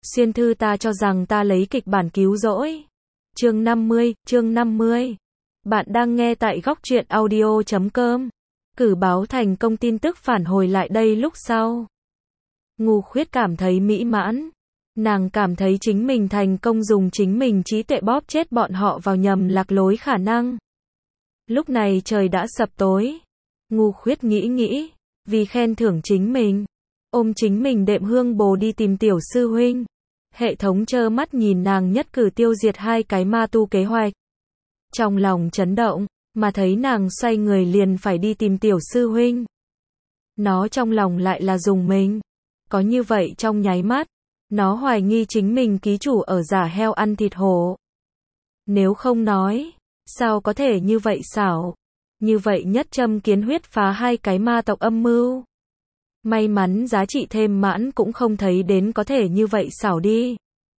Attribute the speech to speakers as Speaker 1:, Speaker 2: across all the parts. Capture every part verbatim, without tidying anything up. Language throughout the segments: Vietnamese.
Speaker 1: Xuyên thư ta cho rằng ta lấy kịch bản cứu rỗi. Chương năm mươi, chương năm mươi. Bạn đang nghe tại góc truyện audio chấm com. Cử báo thành công tin tức phản hồi lại đây lúc sau. Ngô Khuyết cảm thấy mỹ mãn. Nàng cảm thấy chính mình thành công dùng chính mình trí tuệ bóp chết bọn họ vào nhầm lạc lối khả năng. Lúc này trời đã sập tối. Ngô Khuyết nghĩ nghĩ, vì khen thưởng chính mình, ôm chính mình đệm hương bồ đi tìm tiểu sư huynh. Hệ thống trơ mắt nhìn nàng nhất cử tiêu diệt hai cái ma tu kế hoạch. Trong lòng chấn động, mà thấy nàng xoay người liền phải đi tìm tiểu sư huynh. Nó trong lòng lại là dùng mình. Có như vậy trong nháy mắt, nó hoài nghi chính mình ký chủ ở giả heo ăn thịt hổ. Nếu không nói, sao có thể như vậy xảo? Như vậy nhất châm kiến huyết phá hai cái ma tộc âm mưu. May mắn giá trị thêm mãn cũng không thấy đến có thể như vậy xảo đi.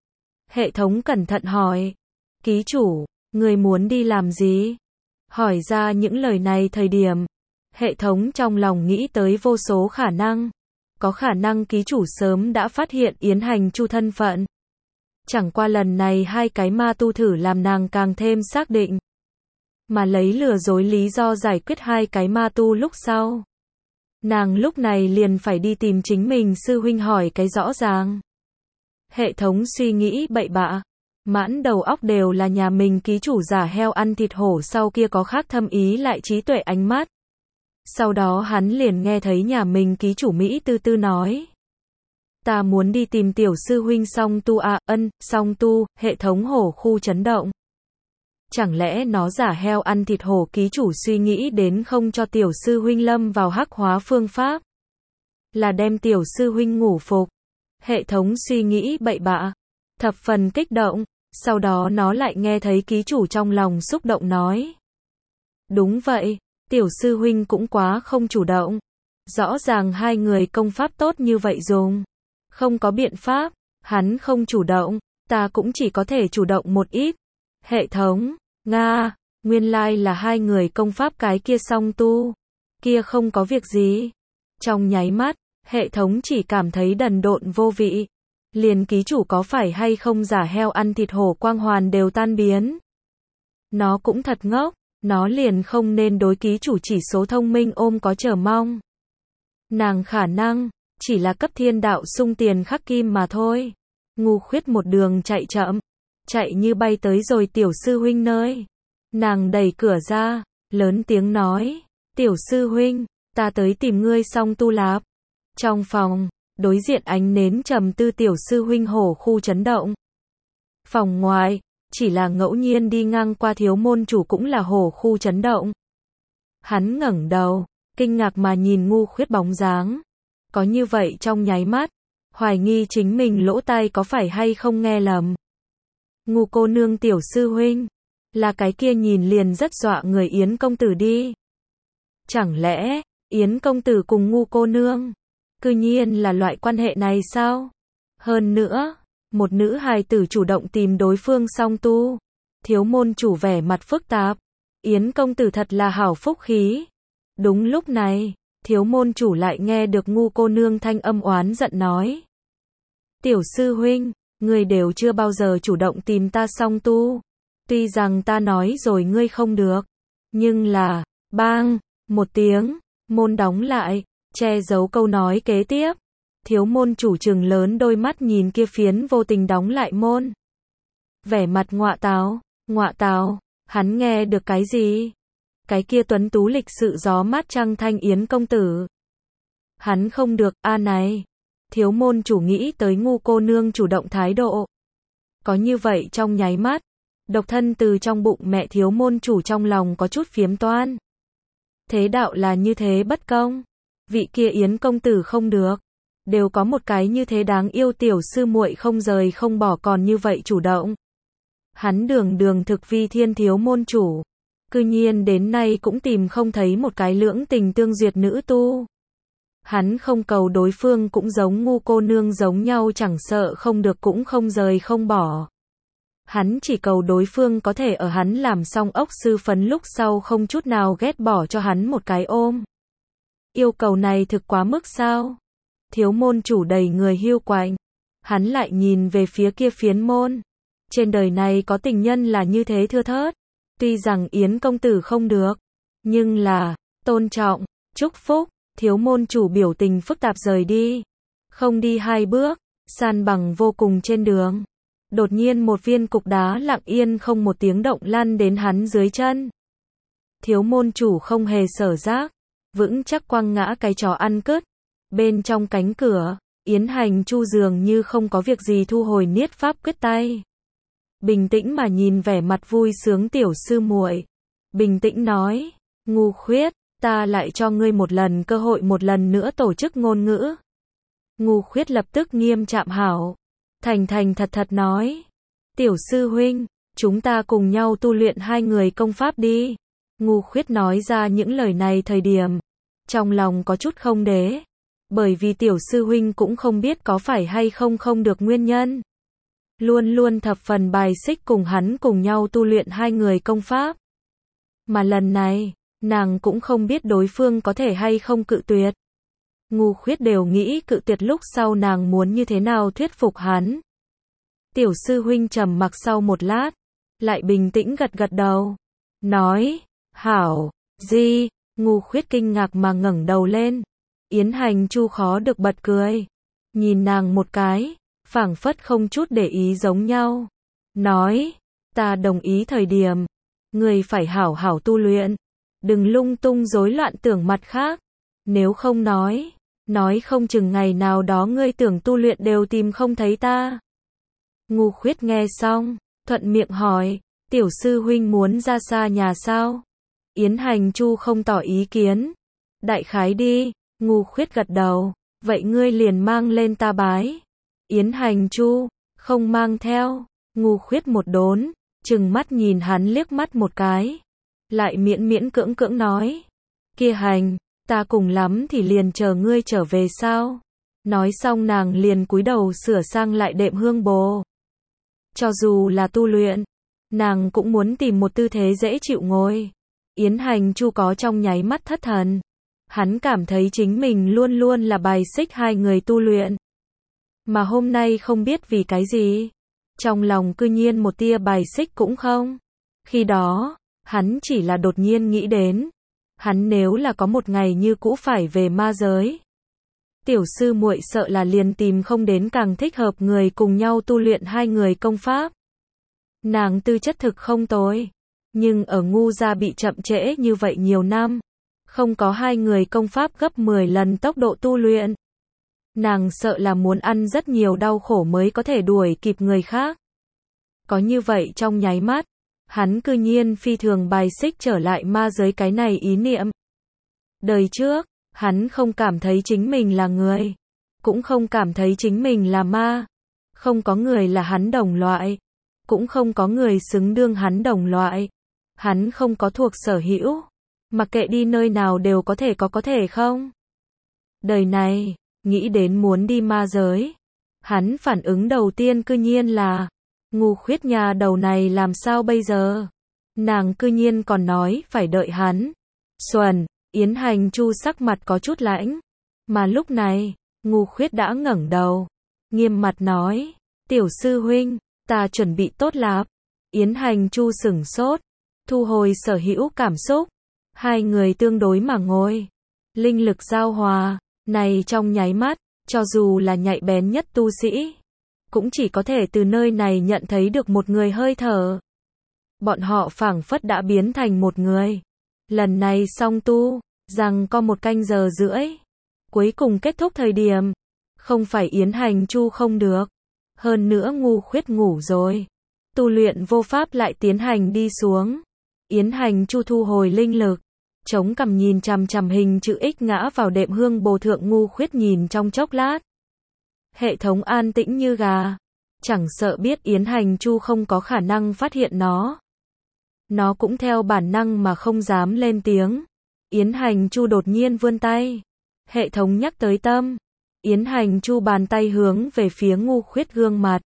Speaker 1: Hệ thống cẩn thận hỏi. Ký chủ, người muốn đi làm gì? Hỏi ra những lời này thời điểm, hệ thống trong lòng nghĩ tới vô số khả năng. Có khả năng ký chủ sớm đã phát hiện Yến Hành Chu thân phận. Chẳng qua lần này hai cái ma tu thử làm nàng càng thêm xác định. Mà lấy lừa dối lý do giải quyết hai cái ma tu lúc sau. Nàng lúc này liền phải đi tìm chính mình sư huynh hỏi cái rõ ràng. Hệ thống suy nghĩ bậy bạ. Mãn đầu óc đều là nhà mình ký chủ giả heo ăn thịt hổ sau kia có khác thâm ý lại trí tuệ ánh mắt. Sau đó hắn liền nghe thấy nhà mình ký chủ Mỹ tư tư nói. Ta muốn đi tìm tiểu sư huynh song tu à, ân, song tu, hệ thống hổ khu chấn động. Chẳng lẽ nó giả heo ăn thịt hổ ký chủ suy nghĩ đến không cho tiểu sư huynh lâm vào hắc hóa phương pháp. Là đem tiểu sư huynh ngủ phục. Hệ thống suy nghĩ bậy bạ. Thập phần kích động. Sau đó nó lại nghe thấy ký chủ trong lòng xúc động nói. Đúng vậy, tiểu sư huynh cũng quá không chủ động. Rõ ràng hai người công pháp tốt như vậy dùng. Không có biện pháp, hắn không chủ động, ta cũng chỉ có thể chủ động một ít. Hệ thống, Nga, nguyên lai là hai người công pháp cái kia song tu. Kia không có việc gì. Trong nháy mắt, hệ thống chỉ cảm thấy đần độn vô vị. Liền ký chủ có phải hay không giả heo ăn thịt hổ quang hoàn đều tan biến. Nó cũng thật ngốc, nó liền không nên đối ký chủ chỉ số thông minh ôm có chờ mong. Nàng khả năng, chỉ là cấp thiên đạo sung tiền khắc kim mà thôi. Ngô Khuyết một đường chạy chậm, chạy như bay tới rồi tiểu sư huynh nơi. Nàng đẩy cửa ra, lớn tiếng nói, tiểu sư huynh, ta tới tìm ngươi song tu lạp. Trong phòng, đối diện ánh nến trầm tư tiểu sư huynh hổ khu chấn động. Phòng ngoài, chỉ là ngẫu nhiên đi ngang qua thiếu môn chủ cũng là hổ khu chấn động. Hắn ngẩng đầu, kinh ngạc mà nhìn Ngô Khuyết bóng dáng. Có như vậy trong nháy mắt, hoài nghi chính mình lỗ tai có phải hay không nghe lầm. Ngô cô nương tiểu sư huynh, là cái kia nhìn liền rất dọa người Yến công tử đi. Chẳng lẽ, Yến công tử cùng Ngô cô nương, cư nhiên là loại quan hệ này sao? Hơn nữa, một nữ hài tử chủ động tìm đối phương song tu. Thiếu môn chủ vẻ mặt phức tạp. Yến công tử thật là hảo phúc khí. Đúng lúc này, thiếu môn chủ lại nghe được Ngô cô nương thanh âm oán giận nói. Tiểu sư huynh, ngươi đều chưa bao giờ chủ động tìm ta song tu. Tuy rằng ta nói rồi ngươi không được. Nhưng là, bang, một tiếng, môn đóng lại, che giấu câu nói kế tiếp. Thiếu môn chủ trừng lớn đôi mắt nhìn kia phiến vô tình đóng lại môn. Vẻ mặt ngọa táo, ngọa táo, hắn nghe được cái gì? Cái kia tuấn tú lịch sự gió mát trăng thanh Yến công tử. Hắn không được, a này. Thiếu môn chủ nghĩ tới Ngô cô nương chủ động thái độ. Có như vậy trong nháy mắt, độc thân từ trong bụng mẹ thiếu môn chủ trong lòng có chút phiếm toan. Thế đạo là như thế bất công. Vị kia Yến công tử không được. Đều có một cái như thế đáng yêu tiểu sư muội không rời không bỏ còn như vậy chủ động. Hắn đường đường thực vi thiên thiếu môn chủ. Cư nhiên đến nay cũng tìm không thấy một cái lưỡng tình tương duyệt nữ tu. Hắn không cầu đối phương cũng giống Ngô cô nương giống nhau chẳng sợ không được cũng không rời không bỏ. Hắn chỉ cầu đối phương có thể ở hắn làm xong ốc sư phấn lúc sau không chút nào ghét bỏ cho hắn một cái ôm. Yêu cầu này thực quá mức sao? Thiếu môn chủ đầy người hiu quạnh. Hắn lại nhìn về phía kia phiến môn. Trên đời này có tình nhân là như thế thưa thớt. Tuy rằng Yến công tử không được, nhưng là, tôn trọng, chúc phúc, thiếu môn chủ biểu tình phức tạp rời đi. Không đi hai bước, san bằng vô cùng trên đường. Đột nhiên một viên cục đá lặng yên không một tiếng động lăn đến hắn dưới chân. Thiếu môn chủ không hề sở giác, vững chắc quăng ngã cái chó ăn cứt. Bên trong cánh cửa, Yến Hành Chu dường như không có việc gì thu hồi niết pháp quyết tay. Bình tĩnh mà nhìn vẻ mặt vui sướng tiểu sư muội. Bình tĩnh nói, ngu khuyết, ta lại cho ngươi một lần cơ hội một lần nữa tổ chức ngôn ngữ. Ngu khuyết lập tức nghiêm trạm hảo. Thành thành thật thật nói, tiểu sư huynh, chúng ta cùng nhau tu luyện hai người công pháp đi. Ngu khuyết nói ra những lời này thời điểm, trong lòng có chút không đế. Bởi vì tiểu sư huynh cũng không biết có phải hay không không được nguyên nhân. Luôn luôn thập phần bài xích cùng hắn cùng nhau tu luyện hai người công pháp. Mà lần này, nàng cũng không biết đối phương có thể hay không cự tuyệt. Ngu khuyết đều nghĩ cự tuyệt lúc sau nàng muốn như thế nào thuyết phục hắn. Tiểu sư huynh trầm mặc sau một lát, lại bình tĩnh gật gật đầu. Nói, hảo, gì, ngu khuyết kinh ngạc mà ngẩng đầu lên. Yến Hành Chu khó được bật cười. Nhìn nàng một cái, phảng phất không chút để ý giống nhau. Nói, ta đồng ý thời điểm. Người phải hảo hảo tu luyện. Đừng lung tung rối loạn tưởng mặt khác. Nếu không nói, nói không chừng ngày nào đó ngươi tưởng tu luyện đều tìm không thấy ta. Ngu khuyết nghe xong, thuận miệng hỏi, tiểu sư huynh muốn ra xa nhà sao? Yến Hành Chu không tỏ ý kiến. Đại khái đi, ngu khuyết gật đầu, vậy ngươi liền mang lên ta bái. Yến Hành Chu, không mang theo, ngu khuyết một đốn, chừng mắt nhìn hắn liếc mắt một cái. Lại miễn miễn cưỡng cưỡng nói, kia hành, ta cùng lắm thì liền chờ ngươi trở về sao? Nói xong nàng liền cúi đầu sửa sang lại đệm hương bồ. Cho dù là tu luyện, nàng cũng muốn tìm một tư thế dễ chịu ngồi. Yến Hành Chu có trong nháy mắt thất thần. Hắn cảm thấy chính mình luôn luôn là bài xích hai người tu luyện. Mà hôm nay không biết vì cái gì, trong lòng cư nhiên một tia bài xích cũng không. Khi đó, hắn chỉ là đột nhiên nghĩ đến, hắn nếu là có một ngày như cũ phải về ma giới. Tiểu sư muội sợ là liền tìm không đến càng thích hợp người cùng nhau tu luyện hai người công pháp. Nàng tư chất thực không tồi, nhưng ở ngu gia bị chậm trễ như vậy nhiều năm, không có hai người công pháp gấp mười lần tốc độ tu luyện. Nàng sợ là muốn ăn rất nhiều đau khổ mới có thể đuổi kịp người khác. Có như vậy trong nháy mắt, hắn cư nhiên phi thường bài xích trở lại ma giới cái này ý niệm. Đời trước, hắn không cảm thấy chính mình là người, cũng không cảm thấy chính mình là ma. Không có người là hắn đồng loại, cũng không có người xứng đương hắn đồng loại. Hắn không có thuộc sở hữu, mặc kệ đi nơi nào đều có thể có có thể không. Đời này, nghĩ đến muốn đi ma giới, hắn phản ứng đầu tiên cư nhiên là, ngu khuyết nhà đầu này làm sao bây giờ? Nàng cư nhiên còn nói phải đợi hắn. Xuân, Yến Hành Chu sắc mặt có chút lãnh, mà lúc này, ngu khuyết đã ngẩng đầu, nghiêm mặt nói, tiểu sư huynh, ta chuẩn bị tốt lắm. Yến Hành Chu sửng sốt, thu hồi sở hữu cảm xúc, hai người tương đối mà ngồi, linh lực giao hòa, này trong nháy mắt, cho dù là nhạy bén nhất tu sĩ, cũng chỉ có thể từ nơi này nhận thấy được một người hơi thở. Bọn họ phảng phất đã biến thành một người. Lần này song tu, rằng có một canh giờ rưỡi. Cuối cùng kết thúc thời điểm, không phải Yến Hành Chu không được, hơn nữa ngu khuyết ngủ rồi. Tu luyện vô pháp lại tiến hành đi xuống. Yến Hành Chu thu hồi linh lực, chống cằm nhìn chằm chằm hình chữ X ngã vào đệm hương bồ thượng. Ngu khuyết nhìn trong chốc lát. Hệ thống an tĩnh như gà, chẳng sợ biết Yến Hành Chu không có khả năng phát hiện nó. Nó cũng theo bản năng mà không dám lên tiếng. Yến Hành Chu đột nhiên vươn tay. Hệ thống nhắc tới tâm. Yến Hành Chu bàn tay hướng về phía ngu khuyết gương mặt.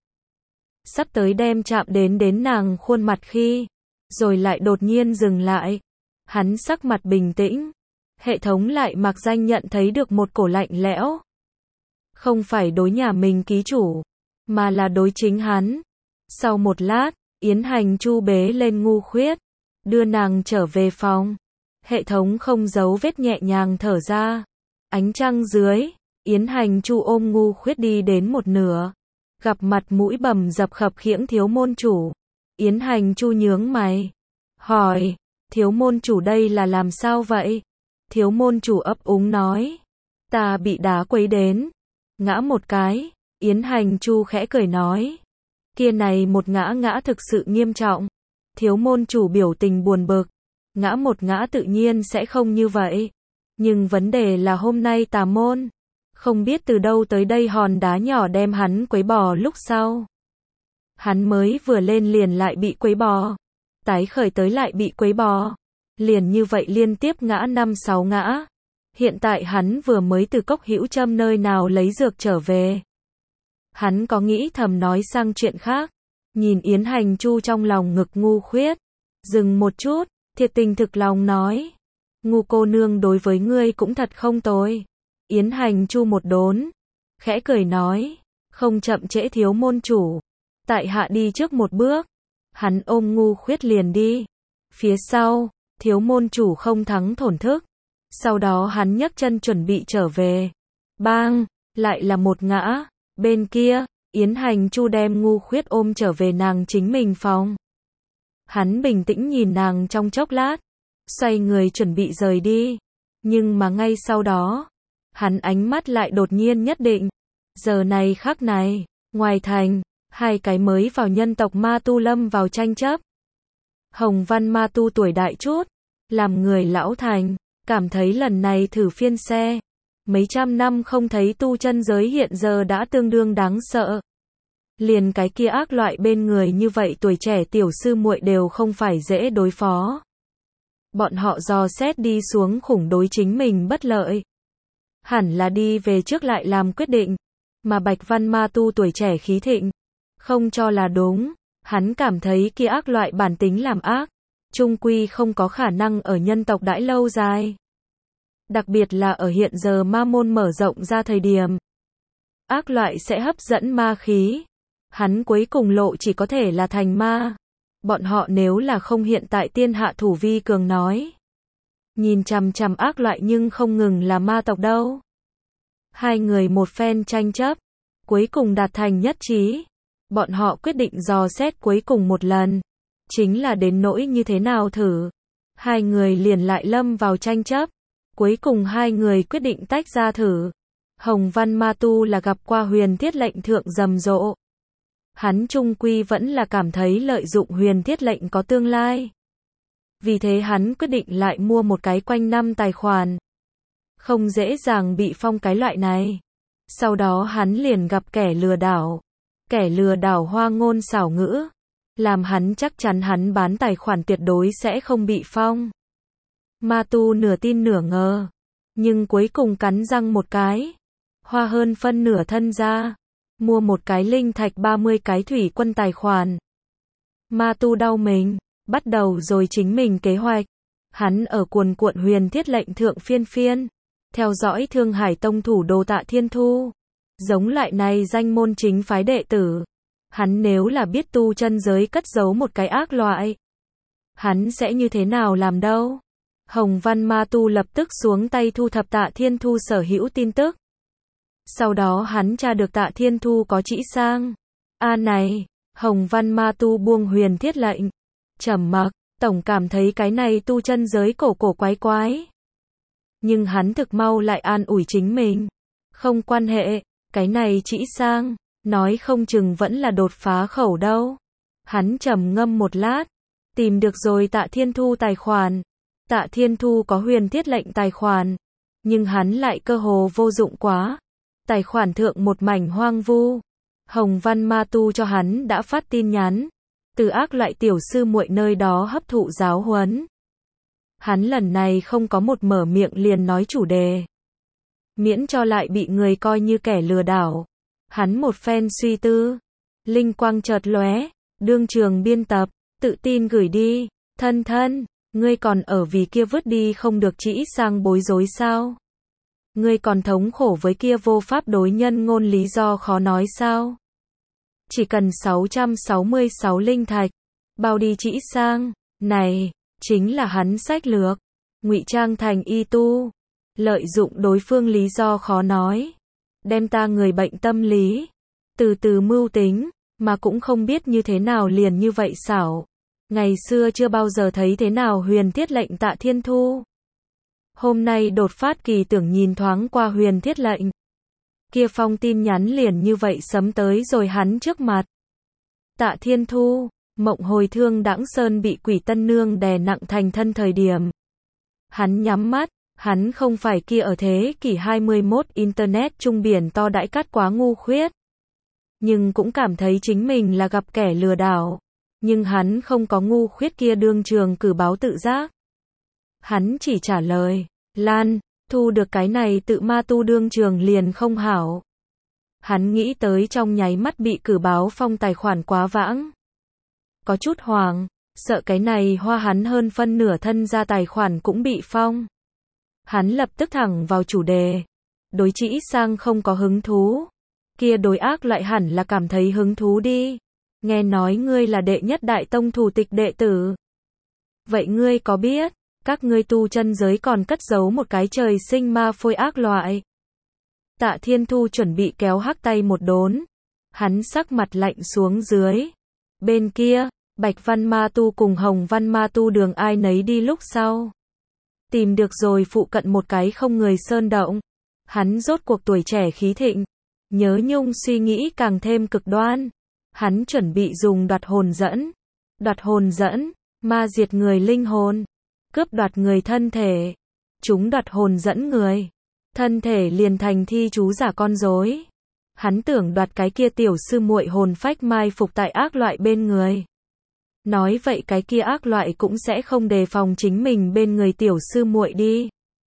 Speaker 1: Sắp tới đem chạm đến đến nàng khuôn mặt khi, rồi lại đột nhiên dừng lại. Hắn sắc mặt bình tĩnh. Hệ thống lại mặc danh nhận thấy được một cổ lạnh lẽo. Không phải đối nhà mình ký chủ, mà là đối chính hắn. Sau một lát, Yến Hành Chu bế lên Ngu Khuyết, đưa nàng trở về phòng. Hệ thống không giấu vết nhẹ nhàng thở ra. Ánh trăng dưới, Yến Hành Chu ôm Ngu Khuyết đi đến một nửa, gặp mặt mũi bầm dập khập khiễng thiếu môn chủ. Yến Hành Chu nhướng mày, hỏi, thiếu môn chủ đây là làm sao vậy? Thiếu môn chủ ấp úng nói, ta bị đá quấy đến, ngã một cái. Yến Hành Chu khẽ cười nói, kia này một ngã ngã thực sự nghiêm trọng. Thiếu môn chủ biểu tình buồn bực, ngã một ngã tự nhiên sẽ không như vậy. Nhưng vấn đề là hôm nay tà môn, không biết từ đâu tới đây hòn đá nhỏ đem hắn quấy bò lúc sau. Hắn mới vừa lên liền lại bị quấy bò, tái khởi tới lại bị quấy bò, liền như vậy liên tiếp ngã năm sáu ngã. Hiện tại hắn vừa mới từ Cốc Hữu Trâm nơi nào lấy dược trở về. Hắn có nghĩ thầm nói sang chuyện khác, nhìn Yến Hành Chu trong lòng ngực Ngu Khuyết, dừng một chút, thiệt tình thực lòng nói, Ngu cô nương đối với ngươi cũng thật không tồi. Yến Hành Chu một đốn, khẽ cười nói, không chậm trễ thiếu môn chủ, tại hạ đi trước một bước. Hắn ôm Ngu Khuyết liền đi. Phía sau, thiếu môn chủ không thắng thổn thức. Sau đó hắn nhấc chân chuẩn bị trở về. Bang, lại là một ngã. Bên kia, Yến Hành Chu đem Ngu Khuyết ôm trở về nàng chính mình phòng. Hắn bình tĩnh nhìn nàng trong chốc lát, xoay người chuẩn bị rời đi. Nhưng mà ngay sau đó, hắn ánh mắt lại đột nhiên nhất định. Giờ này khắc này, ngoài thành, hai cái mới vào nhân tộc ma tu lâm vào tranh chấp. Hồng Văn ma tu tuổi đại chút, làm người lão thành, cảm thấy lần này thử phiên xe. Mấy trăm năm không thấy tu chân giới hiện giờ đã tương đương đáng sợ. Liền cái kia ác loại bên người như vậy tuổi trẻ tiểu sư muội đều không phải dễ đối phó. Bọn họ dò xét đi xuống khủng đối chính mình bất lợi. Hẳn là đi về trước lại làm quyết định. Mà Bạch Văn ma tu tuổi trẻ khí thịnh, không cho là đúng. Hắn cảm thấy kia ác loại bản tính làm ác, chung quy không có khả năng ở nhân tộc đãi lâu dài. Đặc biệt là ở hiện giờ ma môn mở rộng ra thời điểm. Ác loại sẽ hấp dẫn ma khí. Hắn cuối cùng lộ chỉ có thể là thành ma. Bọn họ nếu là không hiện tại tiên hạ thủ vi cường nói. Nhìn chằm chằm ác loại nhưng không ngừng là ma tộc đâu. Hai người một phen tranh chấp, cuối cùng đạt thành nhất trí. Bọn họ quyết định dò xét cuối cùng một lần. Chính là đến nỗi như thế nào thử. Hai người liền lại lâm vào tranh chấp. Cuối cùng hai người quyết định tách ra thử. Hồng Văn ma tu là gặp qua huyền thiết lệnh thượng rầm rộ. Hắn trung quy vẫn là cảm thấy lợi dụng huyền thiết lệnh có tương lai. Vì thế hắn quyết định lại mua một cái quanh năm tài khoản. Không dễ dàng bị phong cái loại này. Sau đó hắn liền gặp kẻ lừa đảo. Kẻ lừa đảo hoa ngôn xảo ngữ. Làm hắn chắc chắn hắn bán tài khoản tuyệt đối sẽ không bị phong. Ma tu nửa tin nửa ngờ. Nhưng cuối cùng cắn răng một cái. Hoa hơn phân nửa thân ra. Mua một cái linh thạch ba mươi cái thủy quân tài khoản. Ma tu đau mình. Bắt đầu rồi chính mình kế hoạch. Hắn ở cuồn cuộn huyền thiết lệnh thượng phiên phiên. Theo dõi Thương Hải Tông thủ đồ Tạ Thiên Thu. Giống loại này danh môn chính phái đệ tử. Hắn nếu là biết tu chân giới cất giấu một cái ác loại. Hắn sẽ như thế nào làm đâu? Hồng Văn ma tu lập tức xuống tay thu thập Tạ Thiên Thu sở hữu tin tức. Sau đó hắn tra được Tạ Thiên Thu có chỉ sang. A này, Hồng Văn ma tu buông huyền thiết lệnh. Trầm mặc, tổng cảm thấy cái này tu chân giới cổ cổ quái quái. Nhưng hắn thực mau lại an ủi chính mình. Không quan hệ, cái này chỉ sang, nói không chừng vẫn là đột phá khẩu đâu. Hắn trầm ngâm một lát, tìm được rồi Tạ Thiên Thu tài khoản. Tạ Thiên Thu có huyền thiết lệnh tài khoản, nhưng hắn lại cơ hồ vô dụng quá. Tài khoản thượng một mảnh hoang vu. Hồng Văn ma tu cho hắn đã phát tin nhắn, từ ác loại tiểu sư muội nơi đó hấp thụ giáo huấn. Hắn lần này không có một mở miệng liền nói chủ đề. Miễn cho lại bị người coi như kẻ lừa đảo. Hắn một phen suy tư. Linh quang chợt lóe, đương trường biên tập, tự tin gửi đi. Thân thân, ngươi còn ở vì kia vứt đi không được chỉ sang bối rối sao? Ngươi còn thống khổ với kia vô pháp đối nhân ngôn lý do khó nói sao? Chỉ cần sáu trăm sáu mươi sáu linh thạch. Bao đi trĩ sang. Này, chính là hắn sách lược. Ngụy trang thành y tu. Lợi dụng đối phương lý do khó nói. Đem ta người bệnh tâm lý. Từ từ mưu tính, mà cũng không biết như thế nào liền như vậy xảo. Ngày xưa chưa bao giờ thấy thế nào Huyền Thiết lệnh Tạ Thiên Thu. Hôm nay đột phát kỳ tưởng nhìn thoáng qua Huyền Thiết lệnh. Kia phong tin nhắn liền như vậy sấm tới rồi hắn trước mặt. Tạ Thiên Thu, mộng hồi thương đãng sơn bị quỷ tân nương đè nặng thành thân thời điểm. Hắn nhắm mắt, hắn không phải kia ở thế kỷ hai mươi mốt internet trung biển to đãi cát quá ngu khuyết. Nhưng cũng cảm thấy chính mình là gặp kẻ lừa đảo. Nhưng hắn không có ngu khuyết kia đương trường cử báo tự giác. Hắn chỉ trả lời, Lan, thu được cái này tự ma tu đương trường liền không hảo. Hắn nghĩ tới trong nháy mắt bị cử báo phong tài khoản quá vãng. Có chút hoàng, sợ cái này hoa hắn hơn phân nửa thân ra tài khoản cũng bị phong. Hắn lập tức thẳng vào chủ đề. Đối trĩ sang không có hứng thú. Kia đối ác loại hẳn là cảm thấy hứng thú đi. Nghe nói ngươi là đệ nhất đại tông thủ tịch đệ tử. Vậy ngươi có biết, các ngươi tu chân giới còn cất giấu một cái trời sinh ma phôi ác loại. Tạ Thiên Thu chuẩn bị kéo hắc tay một đốn. Hắn sắc mặt lạnh xuống dưới. Bên kia, Bạch Văn Ma Tu cùng Hồng Văn Ma Tu đường ai nấy đi lúc sau. Tìm được rồi phụ cận một cái không người sơn động. Hắn rốt cuộc tuổi trẻ khí thịnh. Nhớ nhung suy nghĩ càng thêm cực đoan. Hắn chuẩn bị dùng đoạt hồn dẫn. Đoạt hồn dẫn, ma diệt người linh hồn. Cướp đoạt người thân thể. Chúng đoạt hồn dẫn người. Thân thể liền thành thi chú giả con rối. Hắn tưởng đoạt cái kia tiểu sư muội hồn phách mai phục tại ác loại bên người. Nói vậy cái kia ác loại cũng sẽ không đề phòng chính mình bên người tiểu sư muội đi.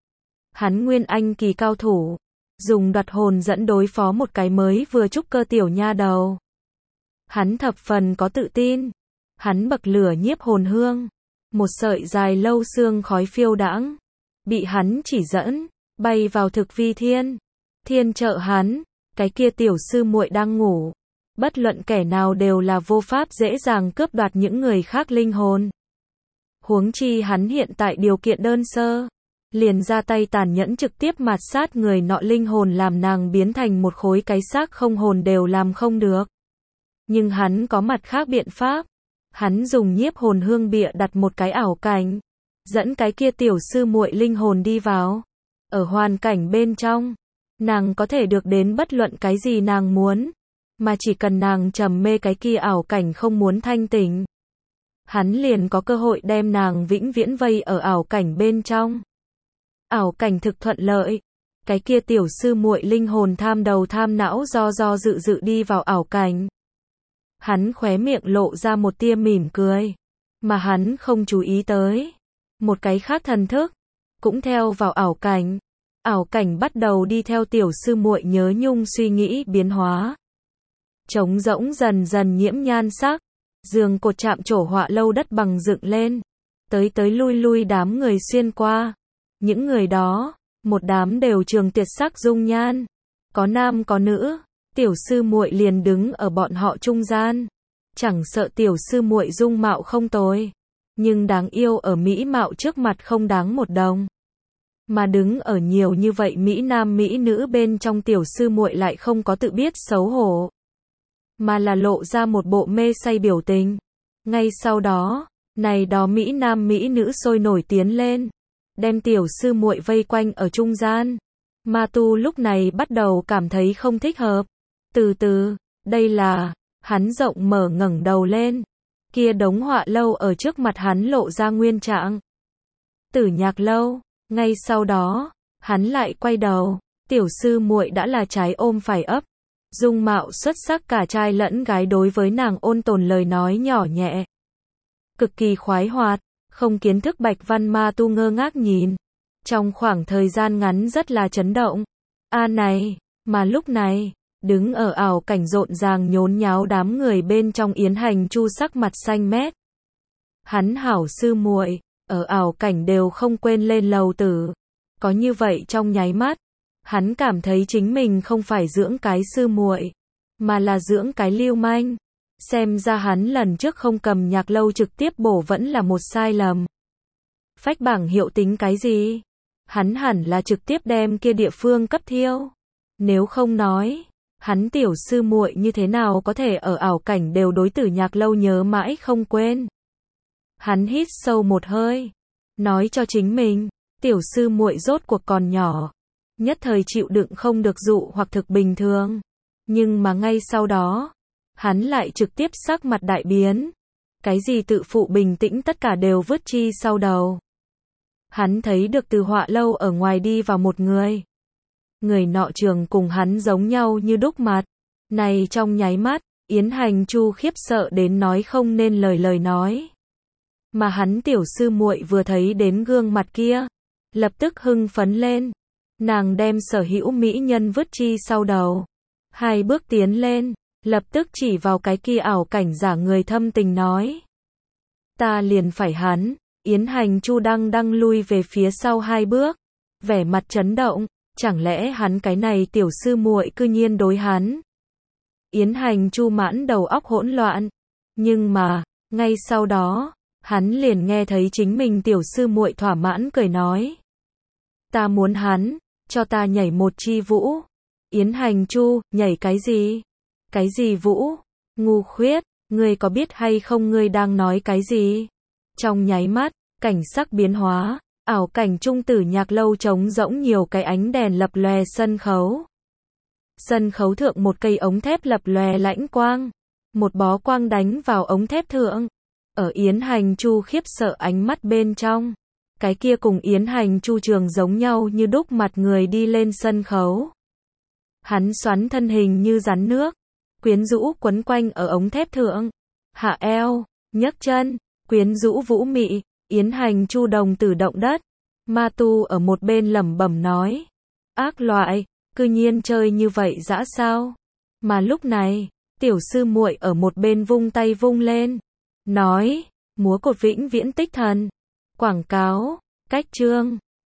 Speaker 1: Hắn nguyên anh kỳ cao thủ. Dùng đoạt hồn dẫn đối phó một cái mới vừa trúc cơ tiểu nha đầu. Hắn thập phần có tự tin. Hắn bậc lửa nhiếp hồn hương. Một sợi dài lâu xương khói phiêu đãng. Bị hắn chỉ dẫn. Bay vào thực vi thiên. Thiên trợ hắn. Cái kia tiểu sư muội đang ngủ. Bất luận kẻ nào đều là vô pháp dễ dàng cướp đoạt những người khác linh hồn. Huống chi hắn hiện tại điều kiện đơn sơ. Liền ra tay tàn nhẫn trực tiếp mạt sát người nọ linh hồn làm nàng biến thành một khối cái xác không hồn đều làm không được. Nhưng hắn có mặt khác biện pháp. Hắn dùng nhiếp hồn hương bịa đặt một cái ảo cảnh. Dẫn cái kia tiểu sư muội linh hồn đi vào. Ở hoàn cảnh bên trong. Nàng có thể được đến bất luận cái gì nàng muốn. Mà chỉ cần nàng trầm mê cái kia ảo cảnh không muốn thanh tỉnh. Hắn liền có cơ hội đem nàng vĩnh viễn vây ở ảo cảnh bên trong. Ảo cảnh thực thuận lợi. Cái kia tiểu sư muội linh hồn tham đầu tham não do do dự dự đi vào ảo cảnh. Hắn khóe miệng lộ ra một tia mỉm cười. Mà hắn không chú ý tới. Một cái khác thần thức. Cũng theo vào ảo cảnh. Ảo cảnh bắt đầu đi theo tiểu sư muội nhớ nhung suy nghĩ biến hóa. Trống rỗng dần dần nhiễm nhan sắc. Giường cột chạm trổ họa lâu đất bằng dựng lên. Tới tới lui lui đám người xuyên qua. Những người đó, một đám đều trường tuyệt sắc dung nhan. Có nam có nữ. Tiểu sư muội liền đứng ở bọn họ trung gian. Chẳng sợ tiểu sư muội dung mạo không tồi. Nhưng đáng yêu ở mỹ mạo trước mặt không đáng một đồng. Mà đứng ở nhiều như vậy mỹ nam mỹ nữ bên trong tiểu sư muội lại không có tự biết xấu hổ. Mà là lộ ra một bộ mê say biểu tình. Ngay sau đó, này đó mỹ nam mỹ nữ sôi nổi tiến lên. Đem tiểu sư muội vây quanh ở trung gian. Ma tu lúc này bắt đầu cảm thấy không thích hợp. Từ từ, đây là, hắn rộng mở ngẩng đầu lên. Kia đống họa lâu ở trước mặt hắn lộ ra nguyên trạng. Tử nhạc lâu, ngay sau đó, hắn lại quay đầu. Tiểu sư muội đã là trái ôm phải ấp. Dung mạo xuất sắc cả trai lẫn gái đối với nàng ôn tồn lời nói nhỏ nhẹ. Cực kỳ khoái hoạt, không kiến thức Bạch Văn Ma Tu ngơ ngác nhìn. Trong khoảng thời gian ngắn rất là chấn động. A này, mà lúc này, đứng ở ảo cảnh rộn ràng nhốn nháo đám người bên trong Yến Hành Chu sắc mặt xanh mét. Hắn hảo sư muội, ở ảo cảnh đều không quên lên lầu tử. Có như vậy trong nháy mắt, hắn cảm thấy chính mình không phải dưỡng cái sư muội, mà là dưỡng cái lưu manh. Xem ra hắn lần trước không cầm nhạc lâu trực tiếp bổ vẫn là một sai lầm. Phách bảng hiệu tính cái gì? Hắn hẳn là trực tiếp đem kia địa phương cấp thiêu. Nếu không nói, hắn tiểu sư muội như thế nào có thể ở ảo cảnh đều đối tử nhạc lâu nhớ mãi không quên. Hắn hít sâu một hơi, nói cho chính mình, tiểu sư muội rốt cuộc còn nhỏ, nhất thời chịu đựng không được dụ hoặc thực bình thường. Nhưng mà ngay sau đó, hắn lại trực tiếp sắc mặt đại biến. Cái gì tự phụ bình tĩnh tất cả đều vứt chi sau đầu. Hắn thấy được từ họa lâu ở ngoài đi vào một người. Người nọ trường cùng hắn giống nhau như đúc mặt. Này trong nháy mắt, Yến Hành Chu khiếp sợ đến nói không nên lời lời nói. Mà hắn tiểu sư muội vừa thấy đến gương mặt kia, lập tức hưng phấn lên. Nàng đem sở hữu mỹ nhân vứt chi sau đầu. Hai bước tiến lên, lập tức chỉ vào cái kia ảo cảnh giả người thâm tình nói. Ta liền phải hắn. Yến Hành Chu đang đang lui về phía sau hai bước, vẻ mặt chấn động, chẳng lẽ hắn cái này tiểu sư muội cư nhiên đối hắn. Yến Hành Chu mãn đầu óc hỗn loạn, nhưng mà, ngay sau đó, hắn liền nghe thấy chính mình tiểu sư muội thỏa mãn cười nói. Ta muốn hắn, cho ta nhảy một chi vũ. Yến Hành Chu, nhảy cái gì? Cái gì vũ? Ngu khuyết, ngươi có biết hay không ngươi đang nói cái gì? Trong nháy mắt, cảnh sắc biến hóa, ảo cảnh trung tử nhạc lâu trống rỗng nhiều cái ánh đèn lập lòe sân khấu. Sân khấu thượng một cây ống thép lập lòe lãnh quang, một bó quang đánh vào ống thép thượng. Ở Yến Hành Chu khiếp sợ ánh mắt bên trong, cái kia cùng Yến Hành Chu trường giống nhau như đúc mặt người đi lên sân khấu. Hắn xoắn thân hình như rắn nước, quyến rũ quấn quanh ở ống thép thượng, hạ eo, nhấc chân, quyến rũ vũ mị. Yến Hành Chu đồng tử động đất. Ma Tu ở một bên lẩm bẩm nói, ác loại, cư nhiên chơi như vậy dã sao? Mà lúc này, tiểu sư muội ở một bên vung tay vung lên, nói, múa cột vĩnh viễn tích thần. Quảng cáo, cách chương